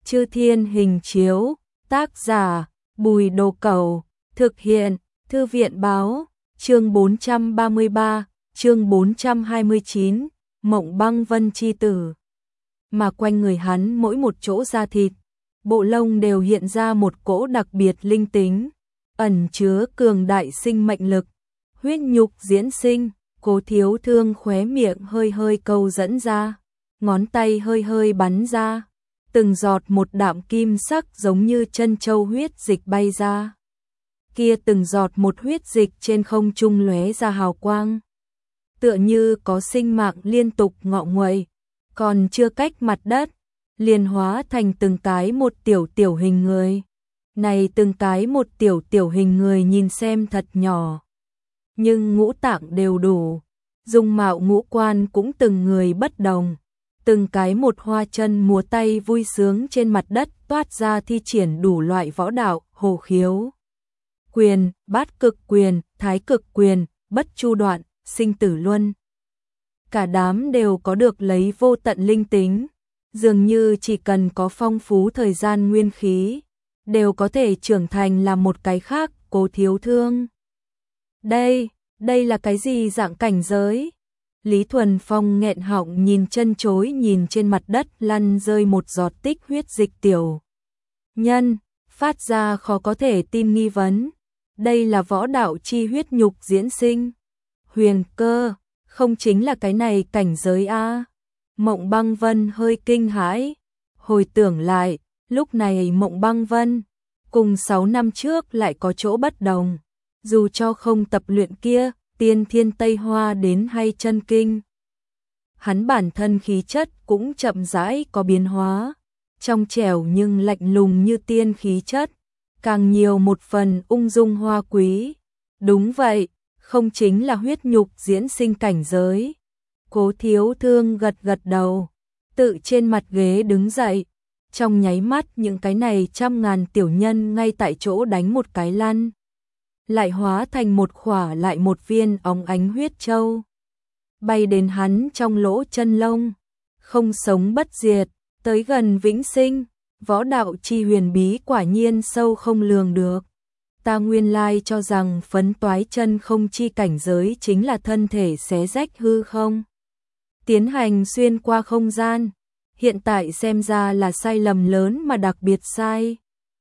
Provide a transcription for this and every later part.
Chư Thiên Hình Chiếu, tác giả, Bùi Đồ Cẩu, thực hiện, Thư viện Báo, chương 433, chương 429, Mộng Băng Vân chi tử. Mà quanh người hắn mỗi một chỗ da thịt, bộ lông đều hiện ra một cỗ đặc biệt linh tính, ẩn chứa cường đại sinh mệnh lực, huyết nhục diễn sinh. Cố Thiếu Thương khóe miệng hơi hơi câu dẫn ra, ngón tay hơi hơi bắn ra, từng giọt một đạm kim sắc giống như chân châu huyết dịch bay ra. Kia từng giọt một huyết dịch trên không trung lóe ra hào quang, tựa như có sinh mạng liên tục ngọ nguậy, còn chưa cách mặt đất, liền hóa thành từng cái một tiểu hình người. Này từng cái một tiểu hình người nhìn xem thật nhỏ, nhưng ngũ tạng đều đủ, dung mạo ngũ quan cũng từng người bất đồng, từng cái một hoa chân múa tay vui sướng trên mặt đất toát ra thi triển đủ loại võ đạo, hổ khiếu quyền, bát cực quyền, thái cực quyền, bất chu đoạn, sinh tử luân. Cả đám đều có được lấy vô tận linh tính, dường như chỉ cần có phong phú thời gian nguyên khí, đều có thể trưởng thành làm một cái khác. Cố Thiếu Thương, đây là cái gì dạng cảnh giới? Lý Thuần Phong nghẹn họng nhìn chân chối nhìn trên mặt đất lăn rơi một giọt tích huyết dịch tiểu nhân, phát ra khó có thể tin nghi vấn. Đây là võ đạo chi huyết nhục diễn sinh. Huyền cơ, không chính là cái này cảnh giới a? Mộng Băng Vân hơi kinh hãi, hồi tưởng lại, lúc này Mộng Băng Vân cùng 6 năm trước lại có chỗ bất đồng. Dù cho không tập luyện kia, tiên thiên Tây Hoa đến hay chân kinh, hắn bản thân khí chất cũng chậm rãi có biến hóa, trong trẻo nhưng lạnh lùng như tiên khí chất, càng nhiều một phần ung dung hoa quý. Đúng vậy, không chính là huyết nhục diễn sinh cảnh giới. Cố Thiếu Thương gật gật đầu, tự trên mặt ghế đứng dậy, trong nháy mắt những cái này trăm ngàn tiểu nhân ngay tại chỗ đánh một cái lăn, lại hóa thành một khỏa lại một viên óng ánh huyết châu, bay đến hắn trong lỗ chân lông, không sống bất diệt, tới gần vĩnh sinh. Võ đạo chi huyền bí quả nhiên sâu không lường được. Ta nguyên lai cho rằng phấn toái chân không chi cảnh giới chính là thân thể xé rách hư không, tiến hành xuyên qua không gian, hiện tại xem ra là sai lầm lớn mà đặc biệt sai.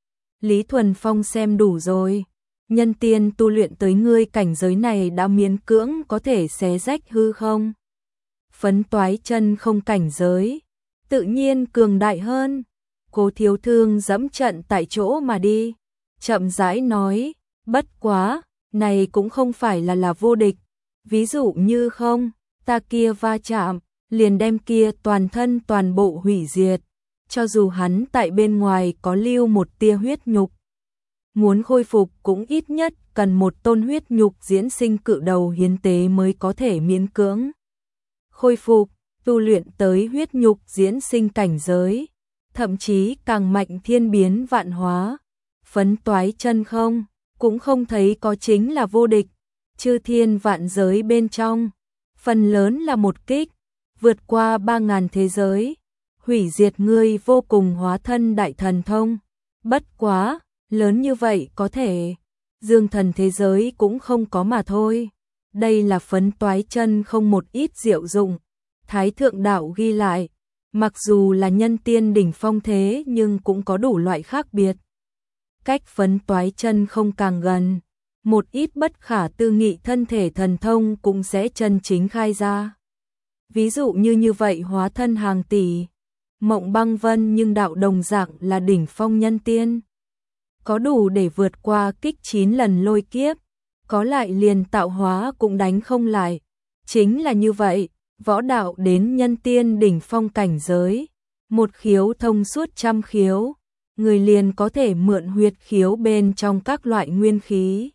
Lý Thuần Phong xem đủ rồi, nhân tiên tu luyện tới ngươi cảnh giới này đã miễn cưỡng có thể xé rách hư không. Phấn toái chân không cảnh giới, tự nhiên cường đại hơn. Cố Thiếu Thương dẫm trận tại chỗ mà đi, chậm rãi nói, bất quá, này cũng không phải là vô địch. Ví dụ như không, ta kia va chạm, liền đem kia toàn thân toàn bộ hủy diệt, cho dù hắn tại bên ngoài có lưu một tia huyết nhục, muốn khôi phục cũng ít nhất cần một tôn huyết nhục diễn sinh cự đầu hiến tế mới có thể miễn cưỡng khôi phục. Tu luyện tới huyết nhục diễn sinh cảnh giới, thậm chí càng mạnh thiên biến vạn hóa, phấn toái chân không, cũng không thấy có chính là vô địch. Chư thiên vạn giới bên trong, phần lớn là một kích, vượt qua 3000 thế giới, hủy diệt ngươi vô cùng hóa thân đại thần thông. Bất quá, lớn như vậy có thể, dương thần thế giới cũng không có mà thôi. Đây là phấn toái chân không một ít diệu dụng. Thái thượng đạo ghi lại, mặc dù là nhân tiên đỉnh phong thế nhưng cũng có đủ loại khác biệt. Cách phấn toái chân không càng gần, một ít bất khả tư nghị thân thể thần thông cũng sẽ chân chính khai ra. Ví dụ như vậy hóa thân hàng tỷ, Mộng Băng Vân nhưng đạo đồng dạng là đỉnh phong nhân tiên, có đủ để vượt qua kích 9 lần lôi kiếp, có lại liền tạo hóa cũng đánh không lại. Chính là như vậy, võ đạo đến nhân tiên đỉnh phong cảnh giới, một khiếu thông suốt trăm khiếu, người liền có thể mượn huyệt khiếu bên trong các loại nguyên khí,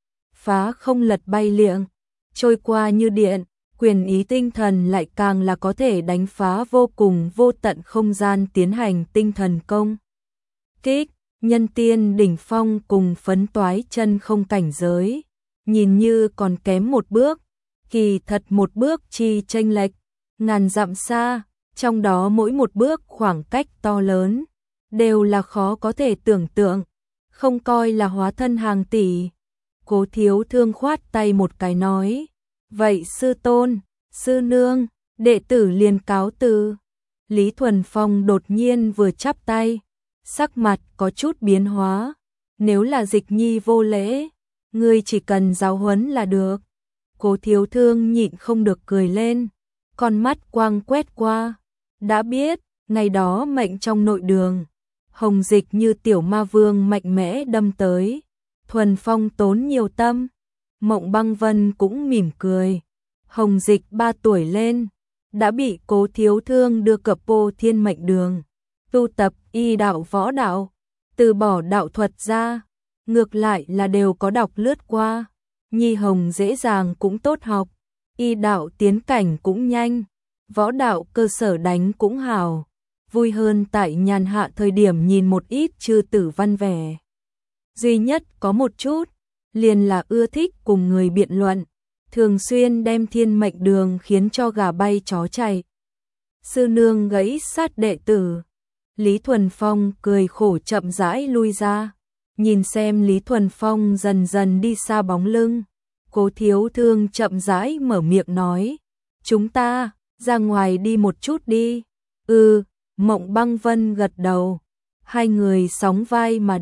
phá không lật bay liệng, trôi qua như điện. Quyền ý tinh thần lại càng là có thể đánh phá vô cùng vô tận không gian tiến hành tinh thần công kích. Nhân tiên đỉnh phong cùng phấn toái chân không cảnh giới, nhìn như còn kém một bước, kỳ thật một bước chi chênh lệch ngàn dặm xa, trong đó mỗi một bước khoảng cách to lớn, đều là khó có thể tưởng tượng, không coi là hóa thân hàng tỷ. Cố Thiếu Thương khoát tay một cái nói, vậy sư tôn, sư nương, đệ tử liền cáo từ. Lý Thuần Phong đột nhiên vừa chắp tay, sắc mặt có chút biến hóa, nếu là Dịch Nhi vô lễ, ngươi chỉ cần giáo huấn là được. Cố Thiếu Thương nhịn không được cười lên, con mắt quang quét qua, đã biết, ngày đó mệnh trong nội đường, Hồng Dịch như tiểu ma vương mạnh mẽ đâm tới, Thuần Phong tốn nhiều tâm, Mộng Băng Vân cũng mỉm cười. Hồng Dịch 3 tuổi lên, đã bị Cố Thiếu Thương đưa cập Vô Thiên Mệnh Đường, tu tập y đạo võ đạo, từ bỏ đạo thuật ra, ngược lại là đều có đọc lướt qua. Nhi Hồng dễ dàng cũng tốt học, y đạo tiến cảnh cũng nhanh, võ đạo cơ sở đánh cũng hào, vui hơn tại nhàn hạ thời điểm nhìn một ít chư tử văn vẻ. Duy nhất có một chút, liền là ưa thích cùng người biện luận, thường xuyên đem Thiên Mệnh Đường khiến cho gà bay chó chạy. Sư nương gãy sát đệ tử. Lý Thuần Phong cười khổ chậm rãi lui ra, nhìn xem Lý Thuần Phong dần dần đi xa bóng lưng. Cố Thiếu Thương chậm rãi mở miệng nói, chúng ta ra ngoài đi một chút đi. Mộng Băng Vân gật đầu, hai người sóng vai mà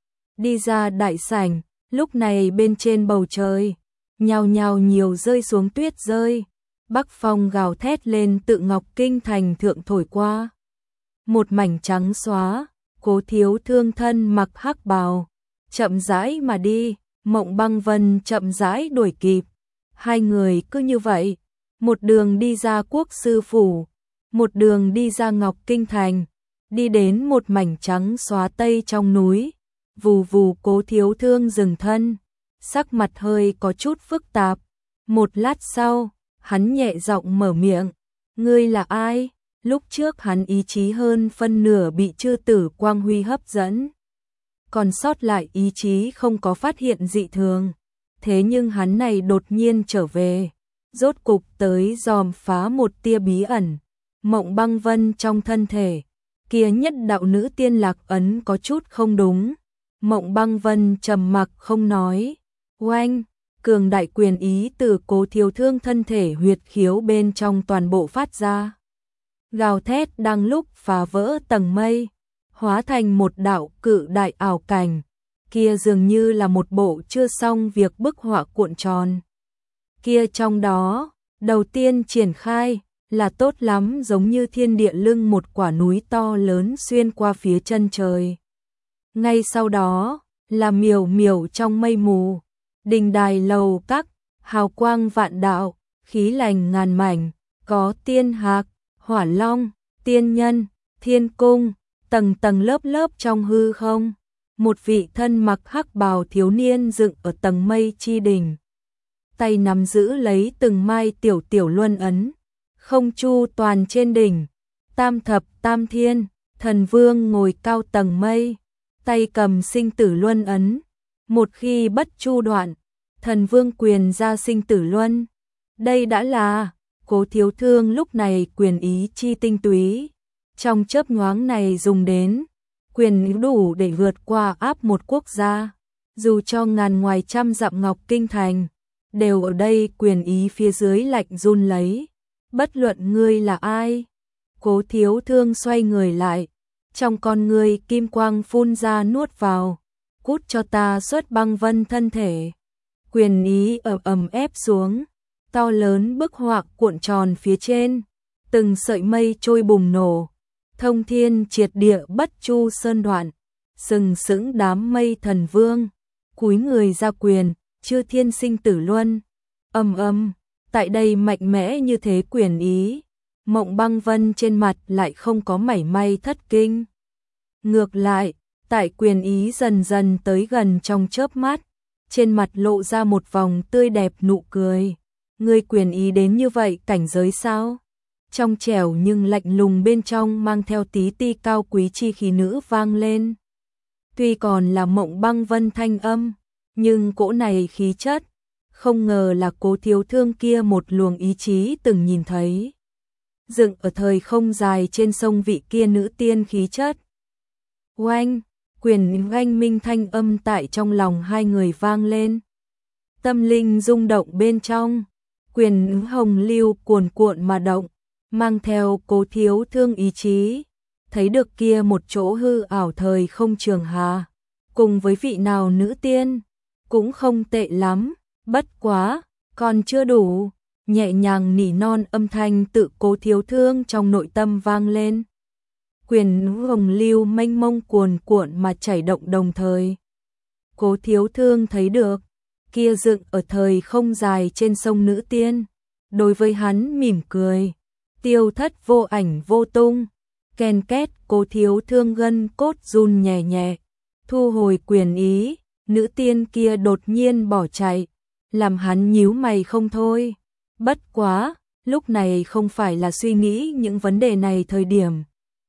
đi ra đại sảnh. Lúc này bên trên bầu trời, nhào nhào nhiều rơi xuống tuyết rơi, bắc phong gào thét lên tự Ngọc Kinh thành thượng thổi qua. Một mảnh trắng xóa, Cố Thiếu Thương thân mặc hắc bào, chậm rãi mà đi, Mộng Băng Vân chậm rãi đuổi kịp. Hai người cứ như vậy, một đường đi ra Quốc sư phủ, một đường đi ra Ngọc Kinh thành, đi đến một mảnh trắng xóa tây trong núi. Vù vù, Cố Thiếu Thương dừng thân, sắc mặt hơi có chút phức tạp. Một lát sau, hắn nhẹ giọng mở miệng, ngươi là ai? Lúc trước hắn ý chí hơn phân nửa bị chư tử quang huy hấp dẫn, còn sót lại ý chí không có phát hiện dị thường. Thế nhưng hắn này đột nhiên trở về, rốt cục tới dòm phá một tia bí ẩn. Mộng Băng Vân trong thân thể, kia nhất đạo nữ tiên lạc ấn có chút không đúng. Mộng Băng Vân trầm mặc không nói. Oanh, cường đại quyền ý từ Cố Thiếu Thương thân thể huyệt khiếu bên trong toàn bộ phát ra. Gào thét đang lúc phá vỡ tầng mây, hóa thành một đạo cự đại ảo cảnh, kia dường như là một bộ chưa xong việc bức họa cuộn tròn. Kia trong đó, đầu tiên triển khai, là tốt lắm giống như thiên địa lưng một quả núi to lớn xuyên qua phía chân trời. Ngay sau đó, là miểu miểu trong mây mù, đình đài lầu các, hào quang vạn đạo, khí lành ngàn mảnh, có tiên hạc, hỏa long, tiên nhân, thiên cung, tầng tầng lớp lớp trong hư không. Một vị thân mặc hắc bào thiếu niên dựng ở tầng mây chi đỉnh, tay nắm giữ lấy từng mai tiểu tiểu luân ấn, không chu toàn trên đỉnh. Tam thập tam thiên, thần vương ngồi cao tầng mây, tay cầm sinh tử luân ấn, một khi bất chu đoạn, thần vương quyền ra sinh tử luân. Đây đã là Cố Thiếu Thương lúc này quyền ý chi tinh túy, trong chớp nhoáng này dùng đến, quyền ý đủ để vượt qua áp một quốc gia, dù cho ngàn ngoài trăm dặm Ngọc Kinh thành, đều ở đây quyền ý phía dưới lạnh run lấy. Bất luận ngươi là ai. Cố Thiếu Thương xoay người lại, trong con ngươi kim quang phun ra nuốt vào, cút cho ta xuất Băng Vân thân thể. Quyền ý ầm ép xuống, to lớn bức họa cuộn tròn phía trên, từng sợi mây trôi bùng nổ, thông thiên triệt địa bất chu sơn đoạn, sừng sững đám mây thần vương, cúi người ra quyền, chư thiên sinh tử luân. Tại đây mạnh mẽ như thế quyền ý, Mộng Băng Vân trên mặt lại không có mảy may thất kinh. Ngược lại, tại quyền ý dần dần tới gần trong chớp mắt, trên mặt lộ ra một vòng tươi đẹp nụ cười. Ngươi quyền ý đến như vậy cảnh giới sao? Trong trẻo nhưng lạnh lùng bên trong mang theo tí ti cao quý chi khí nữ vang lên. Tuy còn là Mộng Băng Vân thanh âm, nhưng cỗ này khí chất, không ngờ là Cố Thiếu Thương kia một luồng ý chí từng nhìn thấy. Dựng ở thời không dài trên sông vị kia nữ tiên khí chất. Oanh, quyền oanh minh thanh âm tại trong lòng hai người vang lên. Tâm linh rung động bên trong, quyền hồng lưu cuồn cuộn mà động, mang theo Cố Thiếu Thương ý chí, thấy được kia một chỗ hư ảo thời không trường hà, cùng với vị nào nữ tiên, cũng không tệ lắm, bất quá, còn chưa đủ, nhẹ nhàng nỉ non âm thanh tự Cố Thiếu Thương trong nội tâm vang lên. Quyền hồng lưu mênh mông cuồn cuộn mà chảy động đồng thời. Cố Thiếu Thương thấy được, kia dựng ở thời không dài trên sông nữ tiên, đối với hắn mỉm cười, tiêu thất vô ảnh vô tung, ken két. Cố Thiếu Thương gân cốt run nhẹ nhẹ, thu hồi quyền ý, nữ tiên kia đột nhiên bỏ chạy, làm hắn nhíu mày không thôi. Bất quá, lúc này không phải là suy nghĩ những vấn đề này thời điểm.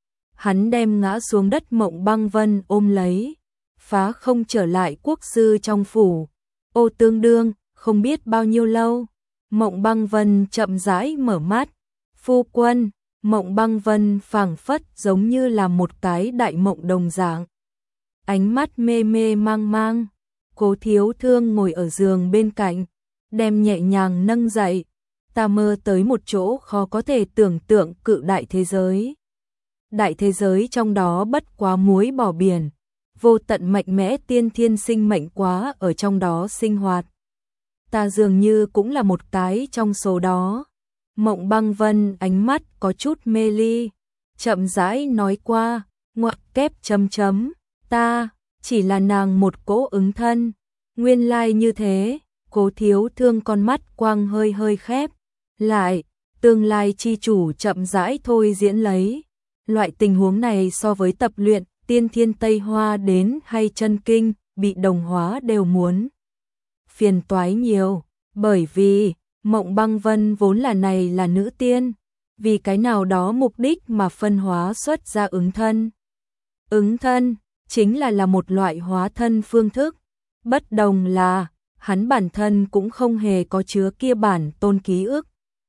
Hắn đem ngã xuống đất Mộng Băng Vân ôm lấy, phá không trở lại quốc sư trong phủ. Ô tương đương, không biết bao nhiêu lâu, Mộng Băng Vân chậm rãi mở mắt. Phu quân, Mộng Băng Vân phảng phất giống như là một cái đại mộng đồng dạng. Ánh mắt mê mê mang mang, Cố Thiếu Thương ngồi ở giường bên cạnh, đem nhẹ nhàng nâng dậy. Ta mơ tới một chỗ khó có thể tưởng tượng cự đại thế giới. Đại thế giới trong đó bất quá muối bỏ biển, vô tận mạnh mẽ tiên thiên sinh mệnh quá ở trong đó sinh hoạt. Ta dường như cũng là một cái trong số đó. Mộng Băng Vân ánh mắt có chút mê ly, chậm rãi nói qua, ngoặc kép chấm chấm, ta chỉ là nàng một cỗ ứng thân. Nguyên lai như thế. Cố Thiếu Thương con mắt quang hơi hơi khép lại, tương lai chi chủ chậm rãi thôi diễn lấy. Loại tình huống này so với tập luyện tiên thiên Tây Hoa đến hay chân kinh bị đồng hóa đều muốn phiền toái nhiều, bởi vì Mộng Băng Vân vốn là này là nữ tiên, vì cái nào đó mục đích mà phân hóa xuất ra ứng thân. Ứng thân chính là một loại hóa thân phương thức, bất đồng là hắn bản thân cũng không hề có chứa kia bản tôn ký ức,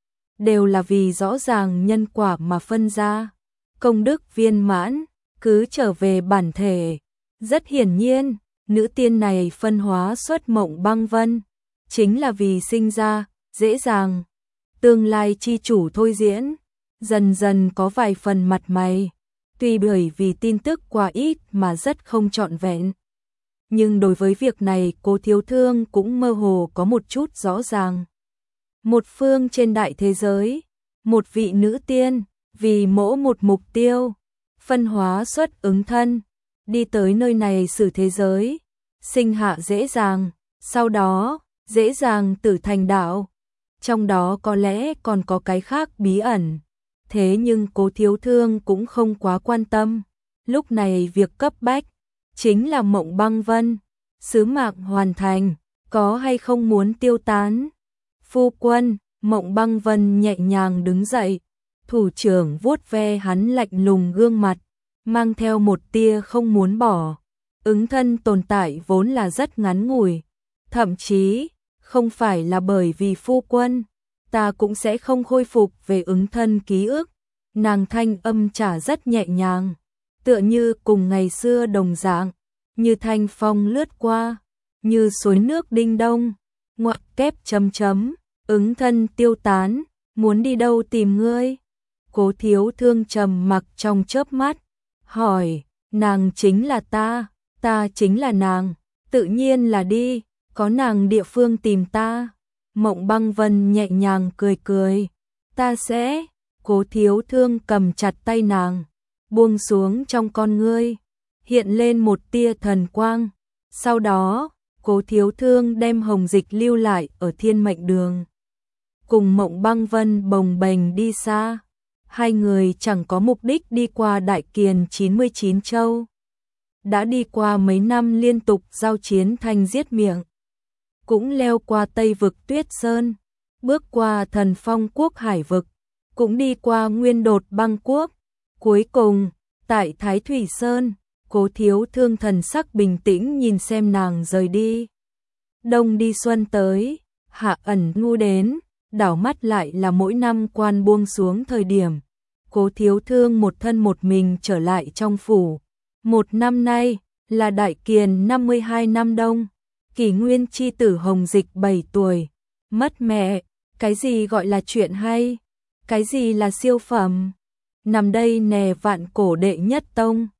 đều là vì rõ ràng nhân quả mà phân ra. Công đức viên mãn, cứ trở về bản thể. Rất hiển nhiên, nữ tiên này phân hóa xuất Mộng Băng Vân, chính là vì sinh ra, dễ dàng. Tương lai chi chủ thôi diễn, dần dần có vài phần mặt mày, tuy bởi vì tin tức quá ít mà rất không trọn vẹn. Nhưng đối với việc này Cố Thiếu Thương cũng mơ hồ có một chút rõ ràng. Một phương trên đại thế giới, một vị nữ tiên, vì mỗi một mục tiêu, phân hóa xuất ứng thân, đi tới nơi này xử thế giới, sinh hạ dễ dàng, sau đó, dễ dàng tử thành đạo. Trong đó có lẽ còn có cái khác bí ẩn. Thế nhưng Cố Thiếu Thương cũng không quá quan tâm. Lúc này việc cấp bách chính là Mộng Băng Vân, sứ mạng hoàn thành, có hay không muốn tiêu tán. Phu quân, Mộng Băng Vân nhẹ nhàng đứng dậy, thủ trưởng vuốt ve hắn lạnh lùng gương mặt, mang theo một tia không muốn bỏ. Ứng thân tồn tại vốn là rất ngắn ngủi, thậm chí không phải là bởi vì phu quân, ta cũng sẽ không khôi phục về ứng thân ký ức. Nàng thanh âm trả rất nhẹ nhàng, tựa như cùng ngày xưa đồng dạng, như thanh phong lướt qua, như suối nước đinh đông, ngoặc kép chấm chấm, ứng thân tiêu tán, muốn đi đâu tìm ngươi? Cố Thiếu Thương trầm mặc trong chớp mắt, hỏi, nàng chính là ta chính là nàng, tự nhiên là đi, có nàng địa phương tìm ta. Mộng Băng Vân nhẹ nhàng cười cười, ta sẽ. Cố Thiếu Thương cầm chặt tay nàng, buông xuống, trong con ngươi hiện lên một tia thần quang. Sau đó, Cố Thiếu Thương đem hồng dịch lưu lại ở Thiên Mệnh Đường, cùng Mộng Băng Vân bồng bềnh đi xa. Hai người chẳng có mục đích đi qua Đại Kiền 99 châu. Đã đi qua mấy năm liên tục giao chiến thanh giết miệng, cũng leo qua Tây vực Tuyết Sơn, bước qua Thần Phong quốc Hải vực, cũng đi qua Nguyên Đột Băng quốc. Cuối cùng, tại Thái Thủy Sơn, Cố Thiếu Thương thần sắc bình tĩnh nhìn xem nàng rời đi. Đông đi xuân tới, hạ ẩn ngu đến, đảo mắt lại là mỗi năm quan buông xuống thời điểm. Cố Thiếu Thương một thân một mình trở lại trong phủ. Một năm nay, là Đại Kiền 52 năm Đông, kỷ nguyên chi tử Hồng Dịch 7 tuổi, mất mẹ, cái gì gọi là chuyện hay, cái gì là siêu phẩm, nằm đây nè vạn cổ đệ nhất tông.